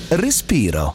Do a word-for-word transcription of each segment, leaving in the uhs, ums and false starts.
Respiro.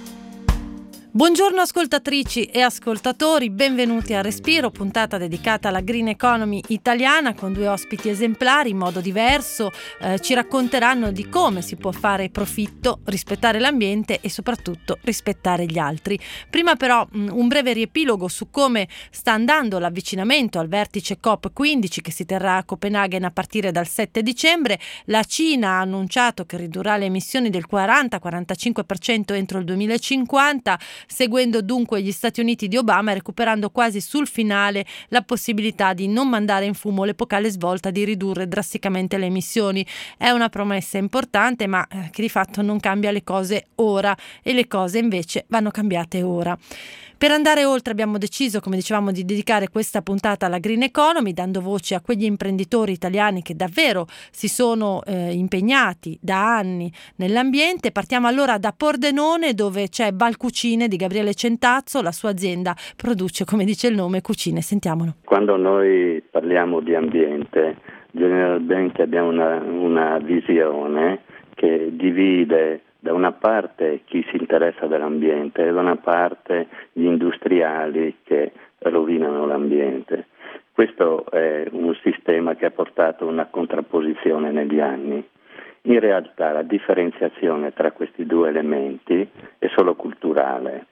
Buongiorno ascoltatrici e ascoltatori, benvenuti a Respiro, puntata dedicata alla green economy italiana con due ospiti esemplari in modo diverso. Eh, ci racconteranno di come si può fare profitto, rispettare l'ambiente e soprattutto rispettare gli altri. Prima però mh, un breve riepilogo su come sta andando l'avvicinamento al vertice COP quindici che si terrà a Copenaghen a partire dal sette dicembre. La Cina ha annunciato che ridurrà le emissioni del quaranta quarantacinque per cento entro il duemilacinquanta, seguendo dunque gli Stati Uniti di Obama e recuperando quasi sul finale la possibilità di non mandare in fumo l'epocale svolta di ridurre drasticamente le emissioni. È una promessa importante, ma che di fatto non cambia le cose ora, e le cose invece vanno cambiate ora. Per andare oltre abbiamo deciso, come dicevamo, di dedicare questa puntata alla green economy, dando voce a quegli imprenditori italiani che davvero si sono eh, impegnati da anni nell'ambiente. Partiamo allora da Pordenone, dove c'è Valcucine di Gabriele Centazzo. La sua azienda produce, come dice il nome, cucine. Sentiamolo. Quando noi parliamo di ambiente, generalmente abbiamo una, una visione che divide da una parte chi si interessa dell'ambiente e da una parte gli industriali che rovinano l'ambiente. Questo è un sistema che ha portato una contrapposizione negli anni. In realtà la differenziazione tra questi due elementi è solo culturale.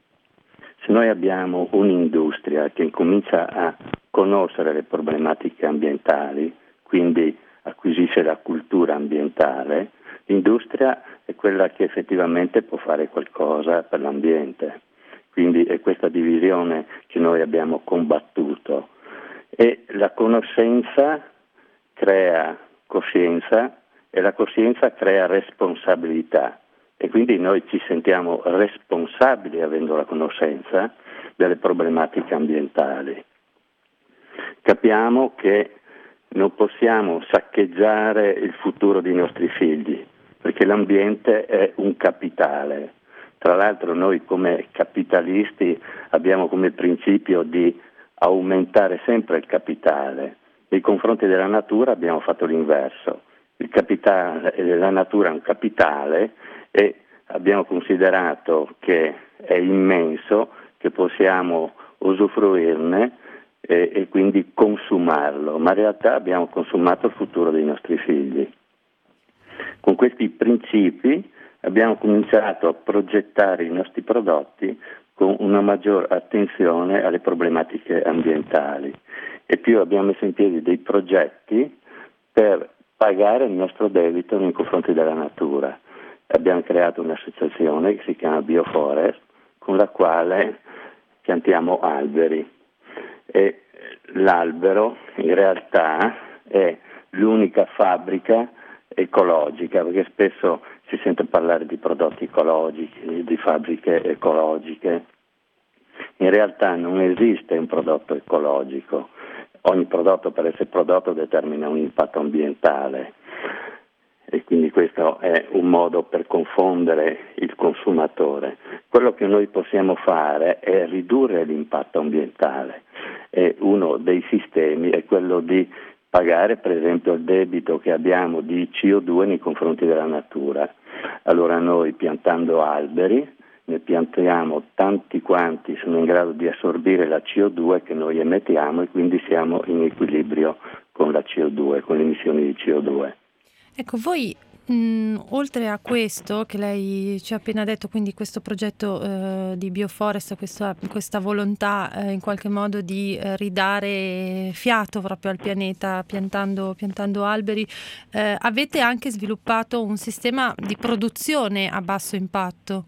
Se noi abbiamo un'industria che incomincia a conoscere le problematiche ambientali, quindi acquisisce la cultura ambientale, l'industria è quella che effettivamente può fare qualcosa per l'ambiente. Quindi è questa divisione che noi abbiamo combattuto. E la conoscenza crea coscienza e la coscienza crea responsabilità. E quindi noi ci sentiamo responsabili, avendo la conoscenza, delle problematiche ambientali. Capiamo che non possiamo saccheggiare il futuro dei nostri figli, perché l'ambiente è un capitale. Tra l'altro noi come capitalisti abbiamo come principio di aumentare sempre il capitale. Nei confronti della natura abbiamo fatto l'inverso. Il capitale, la natura è un capitale e abbiamo considerato che è immenso, che possiamo usufruirne e, e quindi consumarlo, ma in realtà abbiamo consumato il futuro dei nostri figli. Con questi principi abbiamo cominciato a progettare i nostri prodotti con una maggior attenzione alle problematiche ambientali e più abbiamo messo in piedi dei progetti per pagare il nostro debito nei confronti della natura. Abbiamo creato un'associazione che si chiama Bioforest, con la quale piantiamo alberi e l'albero in realtà è l'unica fabbrica ecologica, perché spesso si sente parlare di prodotti ecologici, di fabbriche ecologiche. In realtà non esiste un prodotto ecologico. Ogni prodotto, per essere prodotto, determina un impatto ambientale e quindi questo è un modo per confondere il consumatore. Quello che noi possiamo fare è ridurre l'impatto ambientale e uno dei sistemi è quello di pagare per esempio il debito che abbiamo di C O due nei confronti della natura. Allora noi piantando alberi ne piantiamo tanti quanti sono in grado di assorbire la C O due che noi emettiamo e quindi siamo in equilibrio con la C O due, con le emissioni di C O due. Ecco, voi mh, oltre a questo che lei ci ha appena detto, quindi questo progetto eh, di Bioforest, questa, questa volontà eh, in qualche modo di eh, ridare fiato proprio al pianeta piantando, piantando alberi, eh, avete anche sviluppato un sistema di produzione a basso impatto?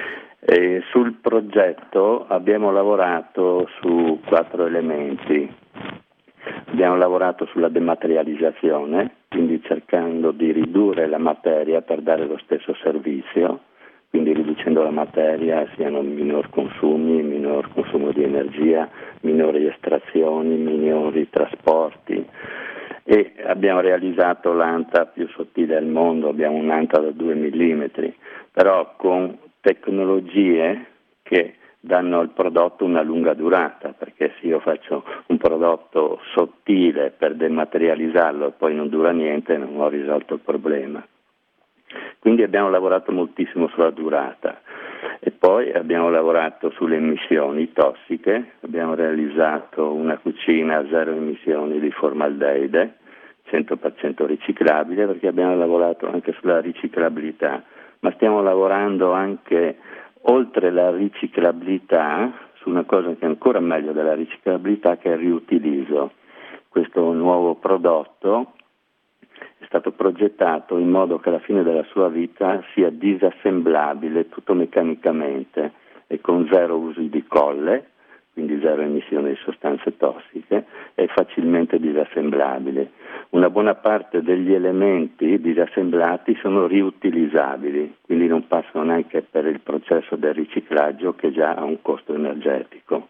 E sul progetto abbiamo lavorato su quattro elementi. Abbiamo lavorato sulla dematerializzazione, quindi cercando di ridurre la materia per dare lo stesso servizio, quindi riducendo la materia siano minor consumi, minor consumo di energia, minori estrazioni, minori trasporti. E abbiamo realizzato l'anta più sottile al mondo, abbiamo un'anta da due millimetri, però con tecnologie che danno al prodotto una lunga durata, perché se io faccio un prodotto sottile per dematerializzarlo e poi non dura niente, non ho risolto il problema. Quindi abbiamo lavorato moltissimo sulla durata e poi abbiamo lavorato sulle emissioni tossiche, abbiamo realizzato una cucina a zero emissioni di formaldeide, cento per cento riciclabile, perché abbiamo lavorato anche sulla riciclabilità, ma stiamo lavorando anche oltre la riciclabilità su una cosa che è ancora meglio della riciclabilità, che è il riutilizzo. Questo nuovo prodotto è stato progettato in modo che alla fine della sua vita sia disassemblabile tutto meccanicamente e con zero usi di colle, quindi zero emissioni di sostanze tossiche, è facilmente disassemblabile. Una buona parte degli elementi disassemblati sono riutilizzabili, quindi non passano neanche per il processo del riciclaggio che già ha un costo energetico.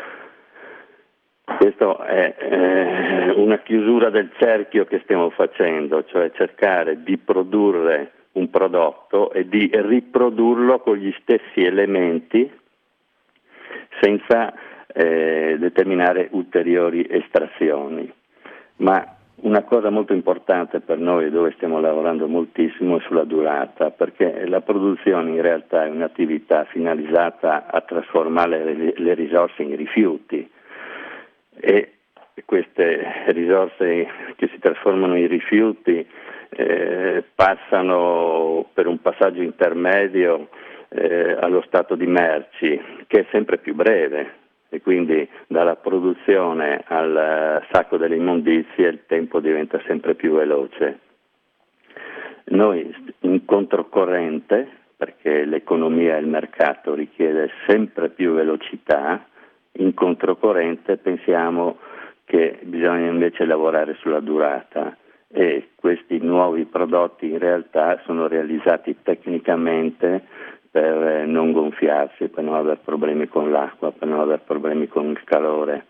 Questa è eh, una chiusura del cerchio che stiamo facendo, cioè cercare di produrre un prodotto e di riprodurlo con gli stessi elementi senza eh, determinare ulteriori estrazioni. Ma una cosa molto importante per noi, dove stiamo lavorando moltissimo, è sulla durata, perché la produzione in realtà è un'attività finalizzata a trasformare le risorse in rifiuti. E queste risorse che si trasformano in rifiuti eh, passano per un passaggio intermedio eh, allo stato di merci, che è sempre più breve, e quindi dalla produzione al sacco delle immondizie il tempo diventa sempre più veloce. Noi in controcorrente, perché l'economia e il mercato richiede sempre più velocità, in controcorrente pensiamo che bisogna invece lavorare sulla durata, e questi nuovi prodotti in realtà sono realizzati tecnicamente per non gonfiarsi, per non avere problemi con l'acqua, per non avere problemi con il calore.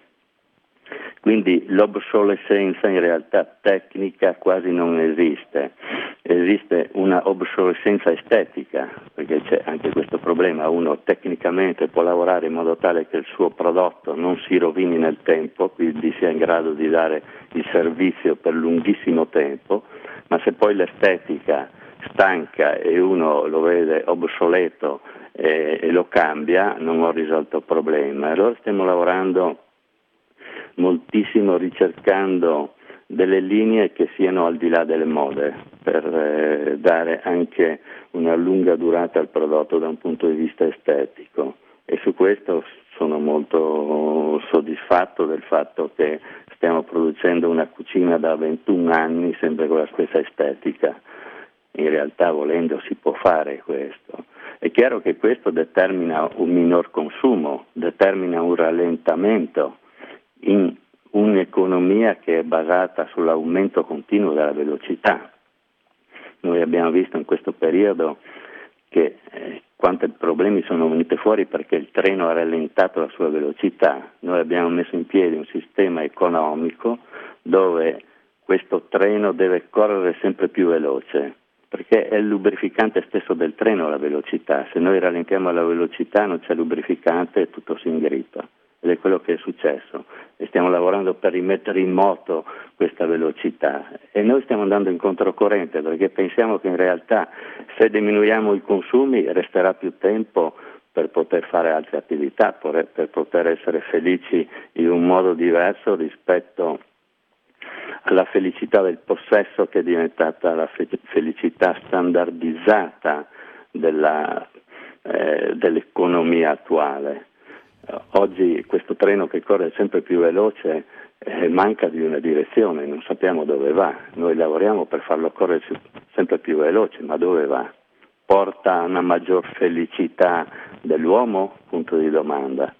Quindi l'obsolescenza in realtà tecnica quasi non esiste, esiste una obsolescenza estetica, perché c'è anche questo problema: uno tecnicamente può lavorare in modo tale che il suo prodotto non si rovini nel tempo, quindi sia in grado di dare il servizio per lunghissimo tempo, ma se poi l'estetica stanca e uno lo vede obsoleto e, e lo cambia, non ho risolto il problema. Allora stiamo lavorando moltissimo ricercando delle linee che siano al di là delle mode, per eh, dare anche una lunga durata al prodotto da un punto di vista estetico, e su questo sono molto soddisfatto del fatto che stiamo producendo una cucina da ventuno anni sempre con la stessa estetica. In realtà, volendo, si può fare questo. È chiaro che questo determina un minor consumo, determina un rallentamento in un'economia che è basata sull'aumento continuo della velocità. Noi abbiamo visto in questo periodo che eh, quanti problemi sono venuti fuori perché il treno ha rallentato la sua velocità. Noi abbiamo messo in piedi un sistema economico dove questo treno deve correre sempre più veloce, perché è il lubrificante stesso del treno la velocità. Se noi rallentiamo la velocità non c'è lubrificante e tutto si ingrippa. Ed è quello che è successo, e stiamo lavorando per rimettere in moto questa velocità, e noi stiamo andando in controcorrente, perché pensiamo che in realtà se diminuiamo i consumi resterà più tempo per poter fare altre attività, per, per poter essere felici in un modo diverso rispetto alla felicità del possesso, che è diventata la fe- felicità standardizzata della, eh, dell'economia attuale. Oggi questo treno che corre sempre più veloce eh, manca di una direzione, non sappiamo dove va. Noi lavoriamo per farlo correre sempre più veloce, ma dove va? Porta a una maggior felicità dell'uomo? Punto di domanda.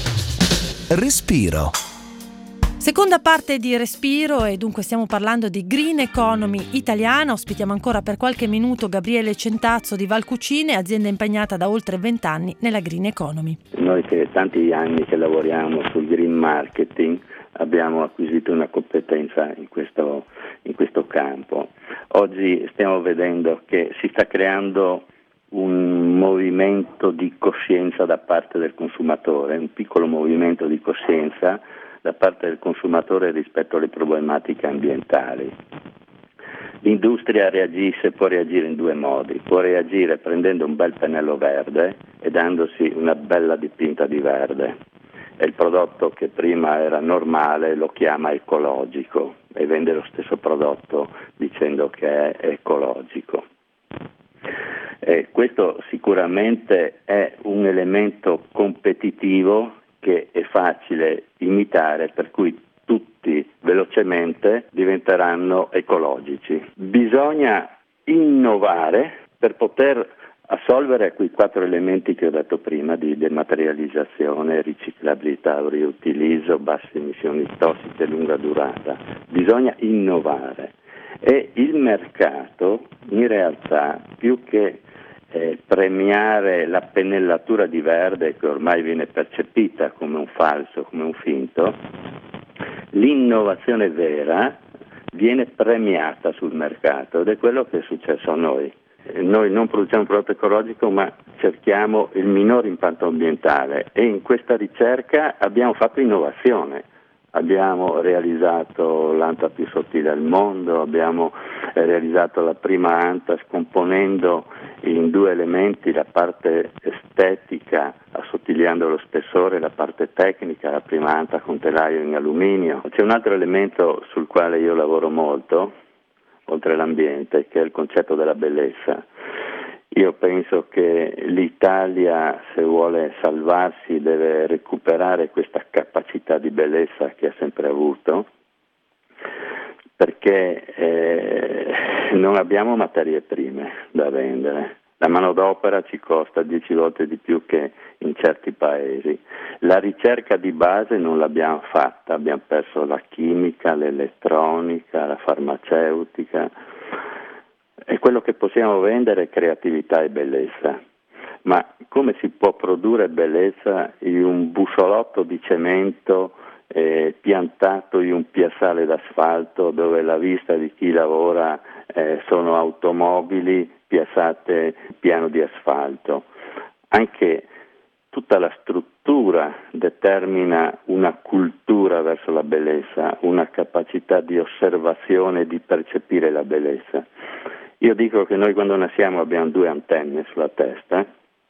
Respiro. Seconda parte di Respiro, e dunque stiamo parlando di Green Economy italiana. Ospitiamo ancora per qualche minuto Gabriele Centazzo di Valcucine, azienda impegnata da oltre vent'anni nella Green Economy. Noi che tanti anni che lavoriamo sul green marketing abbiamo acquisito una competenza in questo, in questo campo. Oggi stiamo vedendo che si sta creando un movimento di coscienza da parte del consumatore, un piccolo movimento di coscienza da parte del consumatore rispetto alle problematiche ambientali. L'industria reagisce, può reagire in due modi, può reagire prendendo un bel pennello verde e dandosi una bella dipinta di verde, e il prodotto che prima era normale lo chiama ecologico e vende lo stesso prodotto dicendo che è ecologico. E questo sicuramente è un elemento competitivo che è facile imitare, per cui tutti velocemente diventeranno ecologici. Bisogna innovare per poter assolvere quei quattro elementi che ho detto prima di dematerializzazione, riciclabilità, riutilizzo, basse emissioni tossiche, lunga durata. Bisogna innovare e il mercato in realtà, più che eh, premiare la pennellatura di verde che ormai viene percepita come un falso, come un finto, l'innovazione vera viene premiata sul mercato ed è quello che è successo a noi. Noi non produciamo un prodotto ecologico, ma cerchiamo il minor impatto ambientale e in questa ricerca abbiamo fatto innovazione. Abbiamo realizzato l'anta più sottile al mondo, abbiamo realizzato la prima anta scomponendo in due elementi la parte estetica, assottigliando lo spessore, e la parte tecnica, la prima anta con telaio in alluminio. C'è un altro elemento sul quale io lavoro molto, oltre l'ambiente, che è il concetto della bellezza. Io penso che l'Italia, se vuole salvarsi, deve recuperare questa capacità di bellezza che ha sempre avuto, perché eh, non abbiamo materie prime da vendere. La manodopera ci costa dieci volte di più che in certi paesi. La ricerca di base non l'abbiamo fatta, abbiamo perso la chimica, l'elettronica, la farmaceutica. E quello che possiamo vendere è creatività e bellezza. Ma come si può produrre bellezza in un bussolotto di cemento eh, piantato in un piazzale d'asfalto dove la vista di chi lavora eh, sono automobili piazzate piano di asfalto? Anche tutta la struttura determina una cultura verso la bellezza, una capacità di osservazione e di percepire la bellezza. Io dico che noi quando nasciamo abbiamo due antenne sulla testa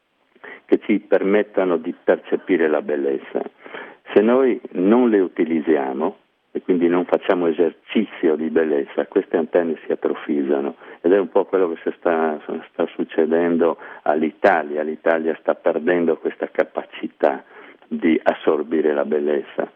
che ci permettono di percepire la bellezza. Se noi non le utilizziamo e quindi non facciamo esercizio di bellezza, queste antenne si atrofizzano ed è un po' quello che si sta, sta succedendo all'Italia. L'Italia sta perdendo questa capacità di assorbire la bellezza.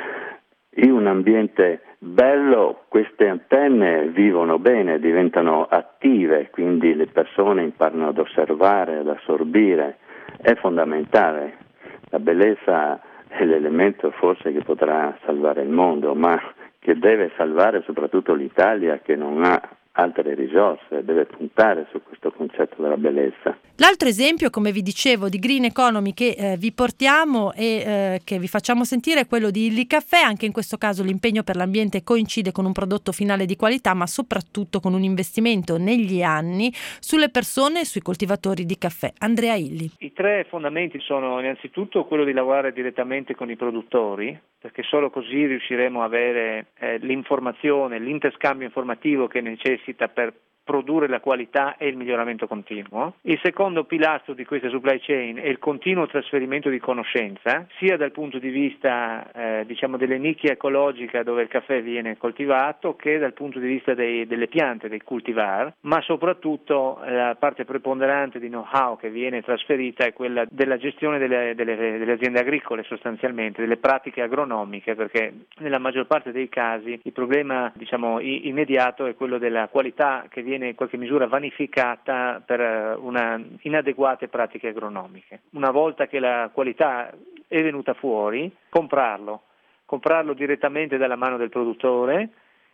In un ambiente bello queste antenne vivono bene, diventano attive, quindi le persone imparano ad osservare, ad assorbire. È fondamentale. La bellezza è l'elemento forse che potrà salvare il mondo, ma che deve salvare soprattutto l'Italia, che non ha altre risorse, deve puntare su questo concetto della bellezza. L'altro esempio, come vi dicevo, di green economy che eh, vi portiamo e eh, che vi facciamo sentire è quello di Illy Caffè. Anche in questo caso l'impegno per l'ambiente coincide con un prodotto finale di qualità, ma soprattutto con un investimento negli anni sulle persone e sui coltivatori di caffè. Andrea Illy. I tre fondamenti sono innanzitutto quello di lavorare direttamente con i produttori, perché solo così riusciremo a avere eh, l'informazione, l'interscambio informativo che necessita per produrre la qualità e il miglioramento continuo. Il secondo pilastro di questa supply chain è il continuo trasferimento di conoscenza, sia dal punto di vista eh, diciamo delle nicchie ecologica dove il caffè viene coltivato, che dal punto di vista dei, delle piante, dei cultivar, ma soprattutto la parte preponderante di know-how che viene trasferita è quella della gestione delle, delle, delle aziende agricole, sostanzialmente, delle pratiche agronomiche, perché nella maggior parte dei casi il problema diciamo immediato è quello della qualità che viene in qualche misura vanificata per una inadeguate pratiche agronomiche. Una volta che la qualità è venuta fuori, comprarlo, comprarlo direttamente dalla mano del produttore,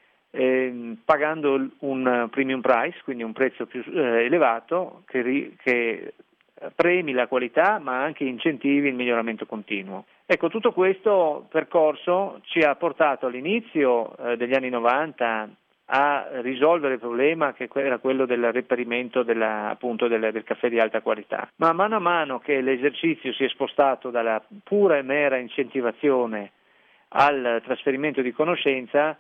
eh, pagando un premium price, quindi un prezzo più eh, elevato che, ri, che premi la qualità ma anche incentivi il miglioramento continuo. Ecco, tutto questo percorso ci ha portato all'inizio eh, degli anni novanta a risolvere il problema che era quello del reperimento della, appunto del, del caffè di alta qualità. Ma mano a mano che l'esercizio si è spostato dalla pura e mera incentivazione al trasferimento di conoscenza,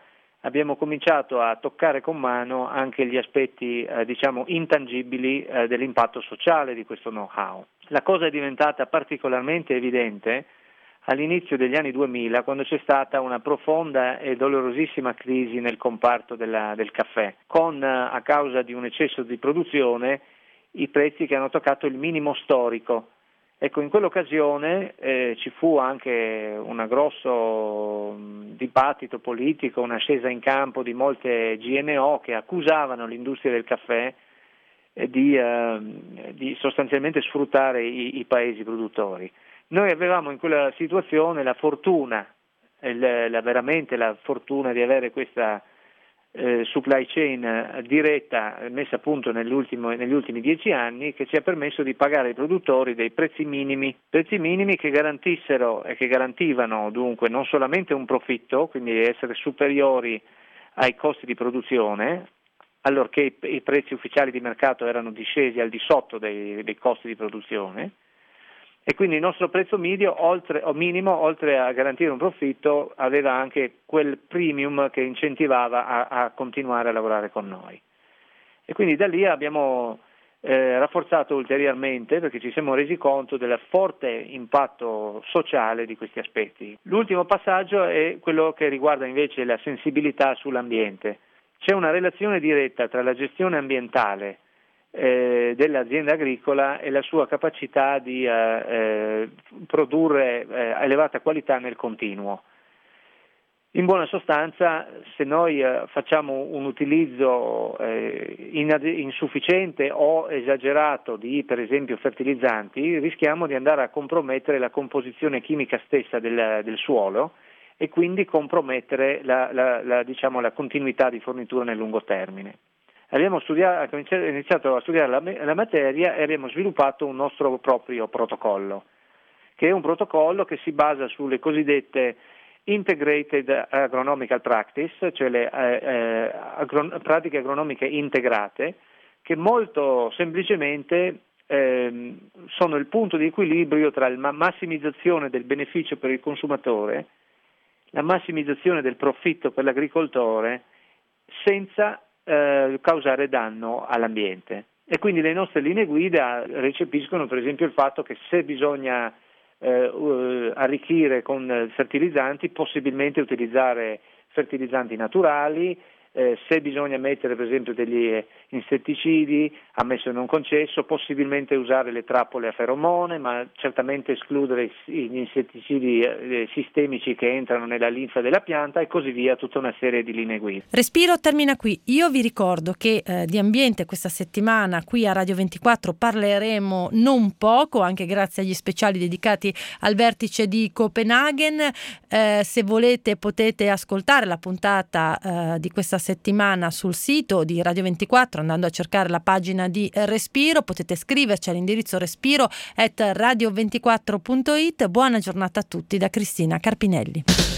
abbiamo cominciato a toccare con mano anche gli aspetti eh, diciamo intangibili eh, dell'impatto sociale di questo know-how. La cosa è diventata particolarmente evidente all'inizio degli anni duemila, quando c'è stata una profonda e dolorosissima crisi nel comparto della, del caffè, con a causa di un eccesso di produzione i prezzi che hanno toccato il minimo storico. Ecco, in quell'occasione eh, ci fu anche un grosso dibattito politico, una scesa in campo di molte G N O che accusavano l'industria del caffè eh, di, eh, di sostanzialmente sfruttare i, i paesi produttori. Noi avevamo in quella situazione la fortuna, la, la, veramente la fortuna di avere questa eh, supply chain diretta messa a punto negli ultimi, negli ultimi dieci anni, che ci ha permesso di pagare ai produttori dei prezzi minimi, prezzi minimi che garantissero e che garantivano dunque non solamente un profitto, quindi essere superiori ai costi di produzione, allorché i, i prezzi ufficiali di mercato erano discesi al di sotto dei, dei costi di produzione. E quindi il nostro prezzo medio, oltre, o minimo, oltre a garantire un profitto, aveva anche quel premium che incentivava a, a continuare a lavorare con noi. E quindi da lì abbiamo eh, rafforzato ulteriormente, perché ci siamo resi conto del forte impatto sociale di questi aspetti. L'ultimo passaggio è quello che riguarda invece la sensibilità sull'ambiente. C'è una relazione diretta tra la gestione ambientale Eh, dell'azienda agricola e la sua capacità di eh, eh, produrre eh, elevata qualità nel continuo. In buona sostanza, se noi eh, facciamo un utilizzo eh, in- insufficiente o esagerato di, per esempio, fertilizzanti, rischiamo di andare a compromettere la composizione chimica stessa del, del suolo e quindi compromettere la, la, la, diciamo, la continuità di fornitura nel lungo termine. Abbiamo studiato, iniziato a studiare la, la materia e abbiamo sviluppato un nostro proprio protocollo, che è un protocollo che si basa sulle cosiddette Integrated Agronomical Practice, cioè le eh, eh, agro- pratiche agronomiche integrate, che molto semplicemente eh, sono il punto di equilibrio tra la massimizzazione del beneficio per il consumatore, la massimizzazione del profitto per l'agricoltore, senza Eh, causare danno all'ambiente. E quindi le nostre linee guida recepiscono per esempio il fatto che se bisogna eh, uh, arricchire con fertilizzanti, possibilmente utilizzare fertilizzanti naturali, eh, se bisogna mettere per esempio degli insetticidi, ammesso e non concesso, possibilmente usare le trappole a feromone, ma certamente escludere gli insetticidi eh, sistemici che entrano nella linfa della pianta e così via, tutta una serie di linee guida. Respiro termina qui. Io vi ricordo che eh, di ambiente questa settimana qui a Radio ventiquattro parleremo non poco, anche grazie agli speciali dedicati al vertice di Copenaghen. Eh, se volete potete ascoltare la puntata eh, di questa settimana sul sito di Radio ventiquattro andando a cercare la pagina di Respiro, potete scriverci all'indirizzo respiro at radio ventiquattro punto it. Buona giornata a tutti da Cristina Carpinelli.